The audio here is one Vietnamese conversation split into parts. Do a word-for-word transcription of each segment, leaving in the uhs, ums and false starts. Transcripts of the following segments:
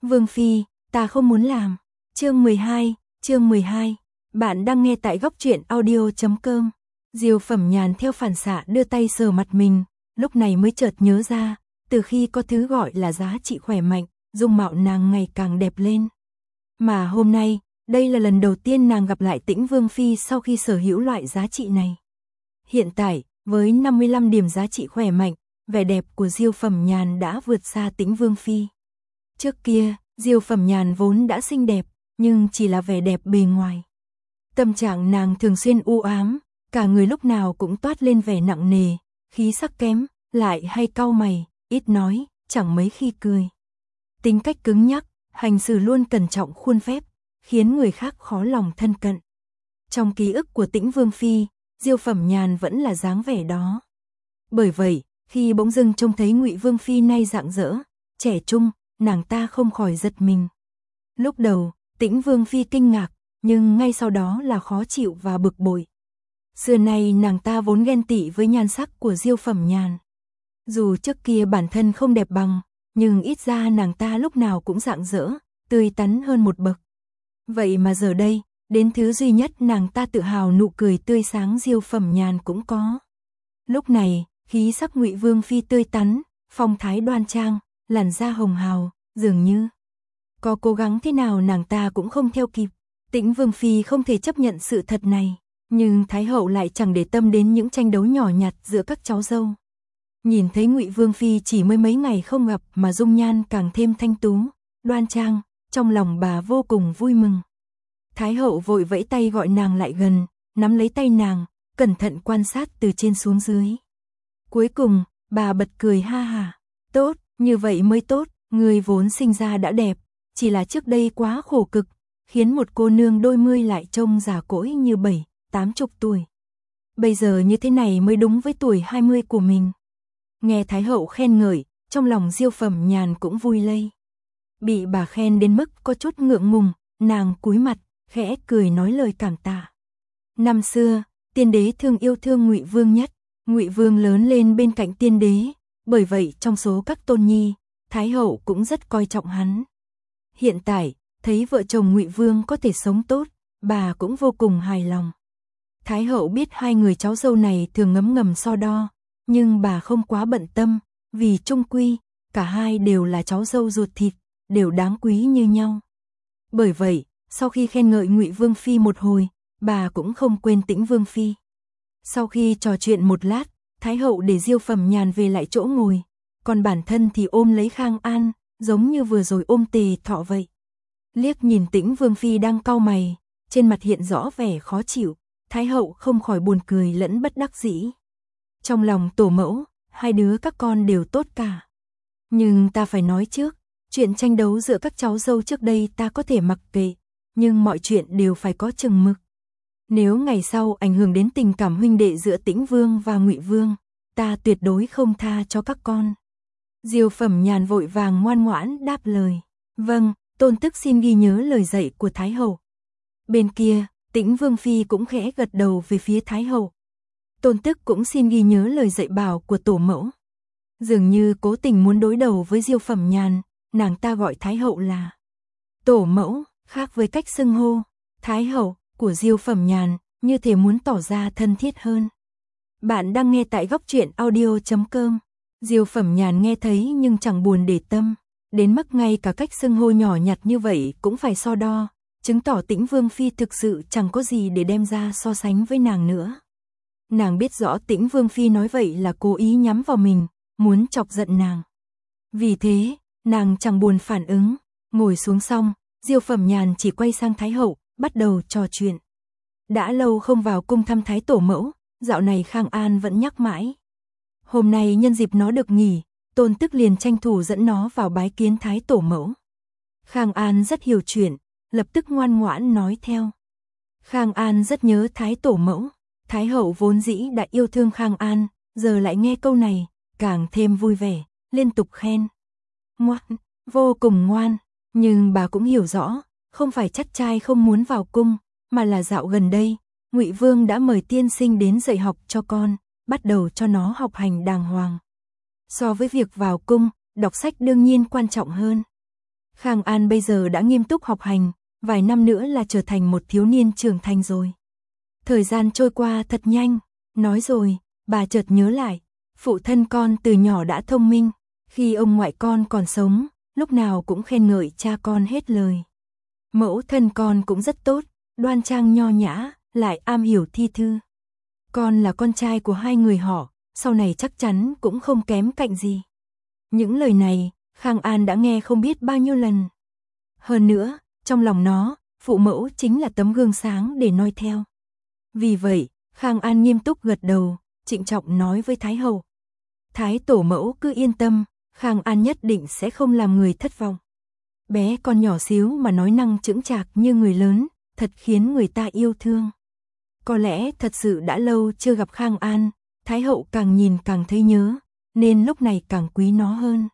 Vương Phi, ta không muốn làm. Chương mười hai, chương mười hai. Bạn đang nghe tại góc truyện audio chấm com. Diêu Phẩm Nhàn theo phản xạ đưa tay sờ mặt mình, lúc này mới chợt nhớ ra, từ khi có thứ gọi là giá trị khỏe mạnh, dung mạo nàng ngày càng đẹp lên. Mà hôm nay, đây là lần đầu tiên nàng gặp lại Tĩnh Vương Phi sau khi sở hữu loại giá trị này. Hiện tại, với năm mươi lăm điểm giá trị khỏe mạnh, vẻ đẹp của Diêu Phẩm Nhàn đã vượt xa Tĩnh Vương Phi. Trước kia, Diêu Phẩm Nhàn vốn đã xinh đẹp, nhưng chỉ là vẻ đẹp bề ngoài. Tâm trạng nàng thường xuyên u ám, cả người lúc nào cũng toát lên vẻ nặng nề, khí sắc kém, lại hay cau mày, ít nói, chẳng mấy khi cười. Tính cách cứng nhắc, hành xử luôn cẩn trọng khuôn phép, khiến người khác khó lòng thân cận. Trong ký ức của Tĩnh Vương Phi, Diêu Phẩm Nhàn vẫn là dáng vẻ đó. Bởi vậy, khi bỗng dưng trông thấy Ngụy Vương Phi nay rạng rỡ, trẻ trung, nàng ta không khỏi giật mình. Lúc đầu, Tĩnh Vương Phi kinh ngạc, nhưng ngay sau đó là khó chịu và bực bội. Xưa nay nàng ta vốn ghen tị với nhan sắc của Diêu Phẩm Nhàn. Dù trước kia bản thân không đẹp bằng, nhưng ít ra nàng ta lúc nào cũng rạng rỡ, tươi tắn hơn một bậc. Vậy mà giờ đây, đến thứ duy nhất nàng ta tự hào nụ cười tươi sáng Diêu Phẩm Nhàn cũng có. Lúc này, khí sắc Ngụy Vương Phi tươi tắn, phong thái đoan trang, làn da hồng hào, dường như có cố gắng thế nào nàng ta cũng không theo kịp. Tĩnh Vương Phi không thể chấp nhận sự thật này, nhưng Thái hậu lại chẳng để tâm đến những tranh đấu nhỏ nhặt giữa các cháu dâu. Nhìn thấy Ngụy Vương Phi chỉ mới mấy ngày không gặp mà dung nhan càng thêm thanh tú, đoan trang, trong lòng bà vô cùng vui mừng. Thái hậu vội vẫy tay gọi nàng lại gần, nắm lấy tay nàng, cẩn thận quan sát từ trên xuống dưới. Cuối cùng, bà bật cười ha hả, tốt, như vậy mới tốt, người vốn sinh ra đã đẹp, chỉ là trước đây quá khổ cực, khiến một cô nương đôi mươi lại trông già cỗi như bảy, tám chục tuổi. Bây giờ như thế này mới đúng với tuổi hai mươi của mình. Nghe Thái hậu khen ngợi, trong lòng Diêu Phẩm Nhàn cũng vui lây. Bị bà khen đến mức có chút ngượng ngùng, nàng cúi mặt, khẽ cười nói lời cảm tạ. Năm xưa, tiên đế thương yêu thương Ngụy Vương nhất, Ngụy Vương lớn lên bên cạnh tiên đế, bởi vậy trong số các tôn nhi, Thái hậu cũng rất coi trọng hắn. Hiện tại, thấy vợ chồng Ngụy Vương có thể sống tốt, bà cũng vô cùng hài lòng. Thái hậu biết hai người cháu dâu này thường ngấm ngầm so đo, nhưng bà không quá bận tâm, vì chung quy, cả hai đều là cháu dâu ruột thịt, đều đáng quý như nhau. Bởi vậy, sau khi khen ngợi Ngụy Vương Phi một hồi, bà cũng không quên Tĩnh Vương Phi. Sau khi trò chuyện một lát, Thái hậu để Diêu Phẩm Nhàn về lại chỗ ngồi, còn bản thân thì ôm lấy Khang An, giống như vừa rồi ôm Tề Thọ vậy. Liếc nhìn Tĩnh Vương Phi đang cau mày, trên mặt hiện rõ vẻ khó chịu, Thái hậu không khỏi buồn cười lẫn bất đắc dĩ. Trong lòng tổ mẫu, hai đứa các con đều tốt cả. Nhưng ta phải nói trước, chuyện tranh đấu giữa các cháu dâu trước đây ta có thể mặc kệ, nhưng mọi chuyện đều phải có chừng mực. Nếu ngày sau ảnh hưởng đến tình cảm huynh đệ giữa Tĩnh Vương và Ngụy Vương, ta tuyệt đối không tha cho các con. Diêu Phẩm Nhàn vội vàng ngoan ngoãn đáp lời. Vâng, tôn tức xin ghi nhớ lời dạy của Thái hậu. Bên kia, Tĩnh Vương Phi cũng khẽ gật đầu về phía Thái hậu. Tôn tức cũng xin ghi nhớ lời dạy bảo của tổ mẫu. Dường như cố tình muốn đối đầu với Diêu Phẩm Nhàn, nàng ta gọi Thái hậu là tổ mẫu, khác với cách xưng hô Thái hậu của Diêu Phẩm Nhàn, như thể muốn tỏ ra thân thiết hơn. Bạn đang nghe tại góc truyện audio chấm com. Diêu Phẩm Nhàn nghe thấy nhưng chẳng buồn để tâm, đến mức ngay cả cách xưng hô nhỏ nhặt như vậy cũng phải so đo, chứng tỏ Tĩnh Vương Phi thực sự chẳng có gì để đem ra so sánh với nàng nữa. Nàng biết rõ Tĩnh Vương Phi nói vậy là cố ý nhắm vào mình, muốn chọc giận nàng. Vì thế, nàng chẳng buồn phản ứng, ngồi xuống xong, Diêu Phẩm Nhàn chỉ quay sang Thái hậu, bắt đầu trò chuyện. Đã lâu không vào cung thăm Thái tổ mẫu, dạo này Khang An vẫn nhắc mãi. Hôm nay nhân dịp nó được nghỉ, tôn tức liền tranh thủ dẫn nó vào bái kiến Thái tổ mẫu. Khang An rất hiểu chuyện, lập tức ngoan ngoãn nói theo. Khang An rất nhớ Thái tổ mẫu, Thái hậu vốn dĩ đã yêu thương Khang An, giờ lại nghe câu này, càng thêm vui vẻ, liên tục khen. Ngoan, vô cùng ngoan, nhưng bà cũng hiểu rõ, không phải chắt trai không muốn vào cung, mà là dạo gần đây, Ngụy Vương đã mời tiên sinh đến dạy học cho con, bắt đầu cho nó học hành đàng hoàng. So với việc vào cung, đọc sách đương nhiên quan trọng hơn. Khang An bây giờ đã nghiêm túc học hành, vài năm nữa là trở thành một thiếu niên trưởng thành rồi. Thời gian trôi qua thật nhanh, nói rồi, bà chợt nhớ lại, phụ thân con từ nhỏ đã thông minh, khi ông ngoại con còn sống, lúc nào cũng khen ngợi cha con hết lời. Mẫu thân con cũng rất tốt, đoan trang nho nhã, lại am hiểu thi thư. Con là con trai của hai người họ, sau này chắc chắn cũng không kém cạnh gì. Những lời này, Khang An đã nghe không biết bao nhiêu lần. Hơn nữa, trong lòng nó, phụ mẫu chính là tấm gương sáng để noi theo. Vì vậy, Khang An nghiêm túc gật đầu, trịnh trọng nói với Thái hậu. Thái tổ mẫu cứ yên tâm, Khang An nhất định sẽ không làm người thất vọng. Bé con nhỏ xíu mà nói năng chững chạc như người lớn, thật khiến người ta yêu thương. Có lẽ thật sự đã lâu chưa gặp Khang An, Thái hậu càng nhìn càng thấy nhớ, nên lúc này càng quý nó hơn.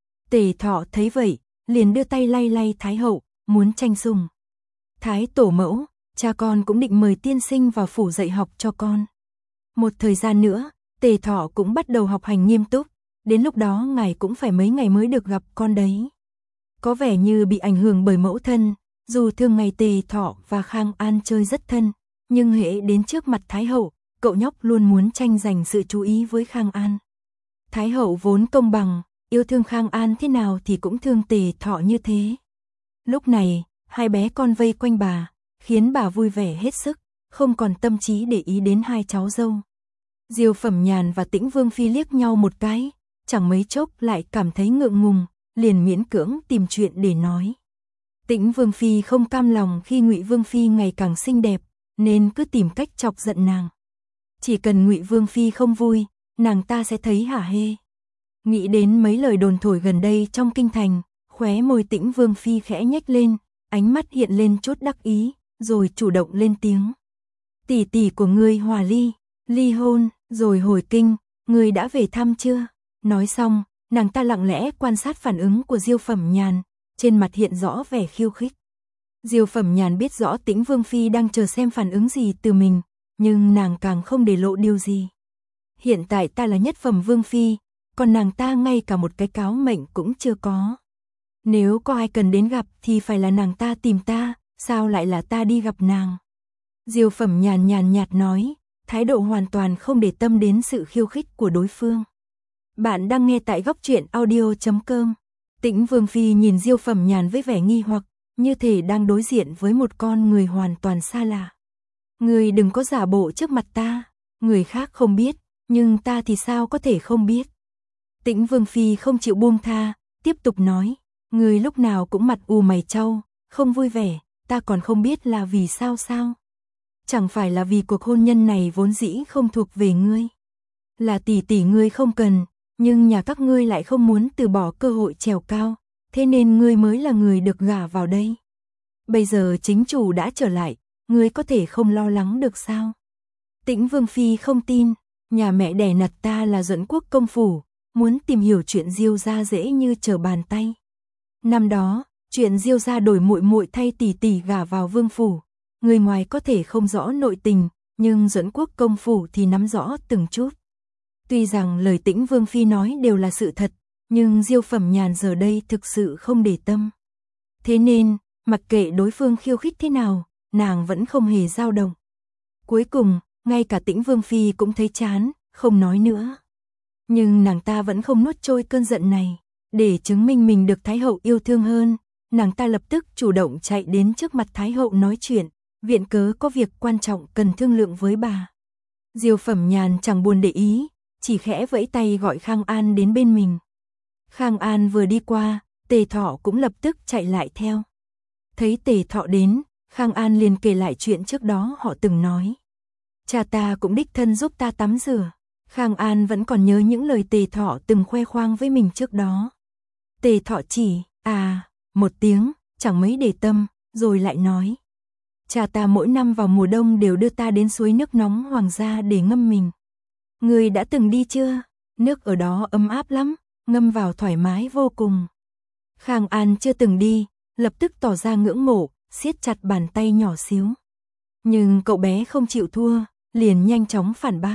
Tề Thọ thấy vậy, liền đưa tay lay lay Thái hậu, muốn tranh sủng. Thái tổ mẫu, cha con cũng định mời tiên sinh vào phủ dạy học cho con. Một thời gian nữa, Tề Thọ cũng bắt đầu học hành nghiêm túc, đến lúc đó ngài cũng phải mấy ngày mới được gặp con đấy. Có vẻ như bị ảnh hưởng bởi mẫu thân, dù thường ngày Tề Thọ và Khang An chơi rất thân, nhưng hễ đến trước mặt Thái hậu, cậu nhóc luôn muốn tranh giành sự chú ý với Khang An. Thái hậu vốn công bằng, yêu thương Khang An thế nào thì cũng thương Tề Thọ như thế. Lúc này, hai bé con vây quanh bà, khiến bà vui vẻ hết sức, không còn tâm trí để ý đến hai cháu dâu. Diêu Phẩm Nhàn và Tĩnh Vương Phi liếc nhau một cái, chẳng mấy chốc lại cảm thấy ngượng ngùng, liền miễn cưỡng tìm chuyện để nói. Tĩnh Vương Phi không cam lòng khi Ngụy Vương Phi ngày càng xinh đẹp, nên cứ tìm cách chọc giận nàng. Chỉ cần Ngụy Vương Phi không vui, nàng ta sẽ thấy hả hê. Nghĩ đến mấy lời đồn thổi gần đây trong kinh thành, khóe môi Tĩnh Vương Phi khẽ nhếch lên, ánh mắt hiện lên chút đắc ý, rồi chủ động lên tiếng. Tỷ tỷ của ngươi hòa ly, ly hôn, rồi hồi kinh, ngươi đã về thăm chưa? Nói xong, nàng ta lặng lẽ quan sát phản ứng của Diêu Phẩm Nhàn, trên mặt hiện rõ vẻ khiêu khích. Diêu Phẩm Nhàn biết rõ Tĩnh Vương Phi đang chờ xem phản ứng gì từ mình, nhưng nàng càng không để lộ điều gì. Hiện tại ta là nhất phẩm Vương Phi, còn nàng ta ngay cả một cái cáo mệnh cũng chưa có. Nếu có ai cần đến gặp thì phải là nàng ta tìm ta, sao lại là ta đi gặp nàng? Diêu Phẩm Nhàn nhàn nhạt nói, thái độ hoàn toàn không để tâm đến sự khiêu khích của đối phương. Bạn đang nghe tại góc truyện audio chấm com. Tĩnh Vương Phi nhìn Diêu Phẩm Nhàn với vẻ nghi hoặc, như thể đang đối diện với một con người hoàn toàn xa lạ. Người đừng có giả bộ trước mặt ta, người khác không biết, nhưng ta thì sao có thể không biết. Tĩnh Vương Phi không chịu buông tha, tiếp tục nói, người lúc nào cũng mặt ù mày trao, không vui vẻ, ta còn không biết là vì sao sao. Chẳng phải là vì cuộc hôn nhân này vốn dĩ không thuộc về ngươi. Là tỷ tỷ ngươi không cần, nhưng nhà các ngươi lại không muốn từ bỏ cơ hội trèo cao, thế nên ngươi mới là người được gả vào đây. Bây giờ chính chủ đã trở lại, ngươi có thể không lo lắng được sao? Tĩnh Vương Phi không tin, nhà mẹ đẻ nạt ta là Duẫn Quốc công phủ, muốn tìm hiểu chuyện Diêu gia dễ như trở bàn tay. Năm đó, chuyện Diêu gia đổi muội muội thay tỷ tỷ gả vào vương phủ, người ngoài có thể không rõ nội tình, nhưng Duẫn Quốc công phủ thì nắm rõ từng chút. Tuy rằng lời Tĩnh Vương Phi nói đều là sự thật, nhưng Diêu Phẩm Nhàn giờ đây thực sự không để tâm. Thế nên, mặc kệ đối phương khiêu khích thế nào, nàng vẫn không hề dao động. Cuối cùng, ngay cả Tĩnh Vương Phi cũng thấy chán, không nói nữa. Nhưng nàng ta vẫn không nuốt trôi cơn giận này. Để chứng minh mình được Thái hậu yêu thương hơn, nàng ta lập tức chủ động chạy đến trước mặt Thái hậu nói chuyện, viện cớ có việc quan trọng cần thương lượng với bà. Diêu Phẩm Nhàn chẳng buồn để ý, chỉ khẽ vẫy tay gọi Khang An đến bên mình. Khang An vừa đi qua, Tề Thọ cũng lập tức chạy lại theo. Thấy Tề Thọ đến, Khang An liền kể lại chuyện trước đó họ từng nói. Cha ta cũng đích thân giúp ta tắm rửa. Khang An vẫn còn nhớ những lời Tề Thọ từng khoe khoang với mình trước đó. Tề Thọ chỉ, à, một tiếng, chẳng mấy để tâm, rồi lại nói. Cha ta mỗi năm vào mùa đông đều đưa ta đến suối nước nóng hoàng gia để ngâm mình. Người đã từng đi chưa? Nước ở đó ấm áp lắm, ngâm vào thoải mái vô cùng. Khang An chưa từng đi, lập tức tỏ ra ngưỡng mộ, siết chặt bàn tay nhỏ xíu. Nhưng cậu bé không chịu thua, liền nhanh chóng phản bác.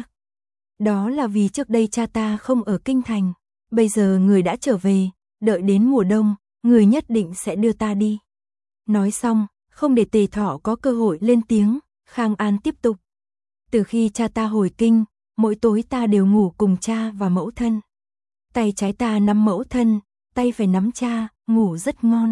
Đó là vì trước đây cha ta không ở kinh thành, bây giờ người đã trở về, đợi đến mùa đông, người nhất định sẽ đưa ta đi. Nói xong, không để Tề Thọ có cơ hội lên tiếng, Khang An tiếp tục. Từ khi cha ta hồi kinh, mỗi tối ta đều ngủ cùng cha và mẫu thân. Tay trái ta nắm mẫu thân, tay phải nắm cha, ngủ rất ngon.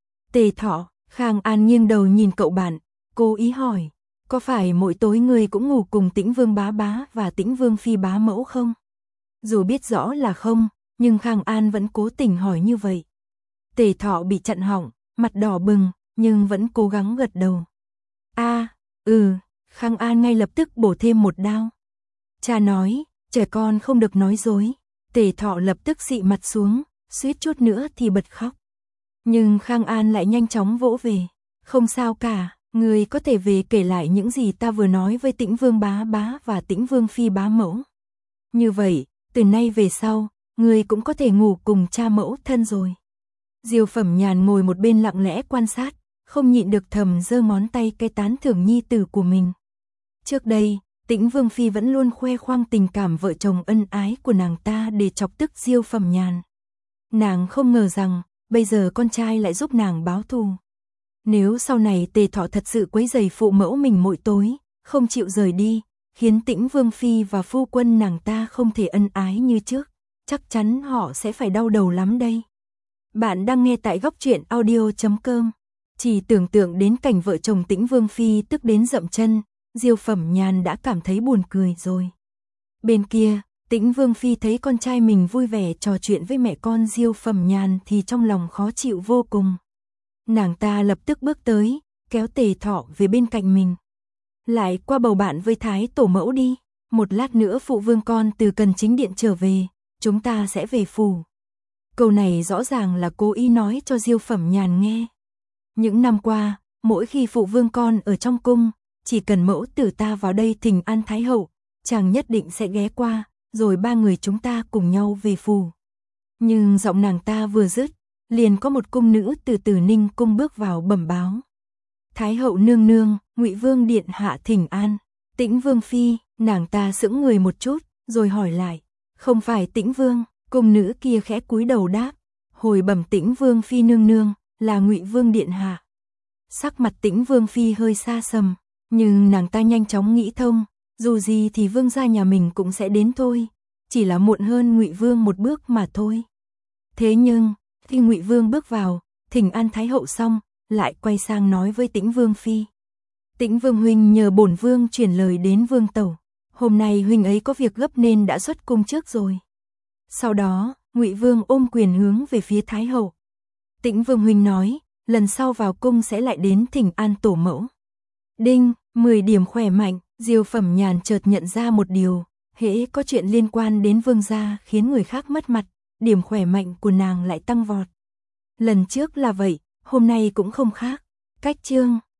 Tề Thọ, Khang An nghiêng đầu nhìn cậu bạn, cố ý hỏi, có phải mỗi tối người cũng ngủ cùng Tĩnh Vương bá bá và Tĩnh Vương phi bá mẫu không? Dù biết rõ là không, nhưng Khang An vẫn cố tình hỏi như vậy. Tề Thọ bị chặn họng, mặt đỏ bừng, nhưng vẫn cố gắng gật đầu. A, à, ừ, Khang An ngay lập tức bổ thêm một đao. Cha nói, trẻ con không được nói dối. Tề Thọ lập tức xị mặt xuống, suýt chút nữa thì bật khóc. Nhưng Khang An lại nhanh chóng vỗ về. Không sao cả, người có thể về kể lại những gì ta vừa nói với Tĩnh Vương bá bá và Tĩnh Vương phi bá mẫu. Như vậy, từ nay về sau, người cũng có thể ngủ cùng cha mẫu thân rồi. Diêu Phẩm Nhàn ngồi một bên lặng lẽ quan sát, không nhịn được thầm giơ ngón tay cái tán thưởng nhi tử của mình. Trước đây, Tĩnh Vương phi vẫn luôn khoe khoang tình cảm vợ chồng ân ái của nàng ta để chọc tức Diêu Phẩm Nhàn. Nàng không ngờ rằng, bây giờ con trai lại giúp nàng báo thù. Nếu sau này Tề Thọ thật sự quấy rầy phụ mẫu mình mỗi tối, không chịu rời đi, khiến Tĩnh Vương phi và phu quân nàng ta không thể ân ái như trước, chắc chắn họ sẽ phải đau đầu lắm đây. Bạn đang nghe tại góc truyện audio chấm com. Chỉ tưởng tượng đến cảnh vợ chồng Tĩnh Vương phi tức đến dậm chân, Diêu Phẩm Nhàn đã cảm thấy buồn cười rồi. Bên kia, Tĩnh Vương phi thấy con trai mình vui vẻ trò chuyện với mẹ con Diêu Phẩm Nhàn thì trong lòng khó chịu vô cùng. Nàng ta lập tức bước tới, kéo Tề Thọ về bên cạnh mình. Lại qua bầu bạn với Thái tổ mẫu đi, một lát nữa phụ vương con từ Cần Chính Điện trở về, chúng ta sẽ về phủ. Câu này rõ ràng là cố ý nói cho Diêu Phẩm Nhàn nghe. Những năm qua, mỗi khi phụ vương con ở trong cung, chỉ cần mẫu tử ta vào đây thỉnh an Thái hậu, chàng nhất định sẽ ghé qua, rồi ba người chúng ta cùng nhau về phủ. Nhưng giọng nàng ta vừa dứt, liền có một cung nữ từ Tử Ninh cung bước vào bẩm báo. Thái hậu nương nương, Ngụy Vương điện hạ thỉnh an. Tĩnh Vương phi, nàng ta sững người một chút, rồi hỏi lại, không phải Tĩnh Vương? Cung nữ kia khẽ cúi đầu đáp, hồi bẩm Tĩnh Vương phi nương nương, là Ngụy Vương điện hạ. Sắc mặt Tĩnh Vương phi hơi xa sầm, nhưng nàng ta nhanh chóng nghĩ thông, dù gì thì vương gia nhà mình cũng sẽ đến thôi, chỉ là muộn hơn Ngụy Vương một bước mà thôi. Thế nhưng, khi Ngụy Vương bước vào, thỉnh an Thái hậu xong, lại quay sang nói với Tĩnh Vương phi. Tĩnh Vương huynh nhờ bổn vương chuyển lời đến vương tẩu, hôm nay huynh ấy có việc gấp nên đã xuất cung trước rồi. Sau đó, Ngụy Vương ôm quyền hướng về phía Thái hậu. Tĩnh Vương huynh nói, lần sau vào cung sẽ lại đến thỉnh an tổ mẫu. Đinh, mười điểm khỏe mạnh. Diêu Phẩm Nhàn chợt nhận ra một điều, hễ có chuyện liên quan đến vương gia khiến người khác mất mặt, điểm khỏe mạnh của nàng lại tăng vọt. Lần trước là vậy, hôm nay cũng không khác. Cách chương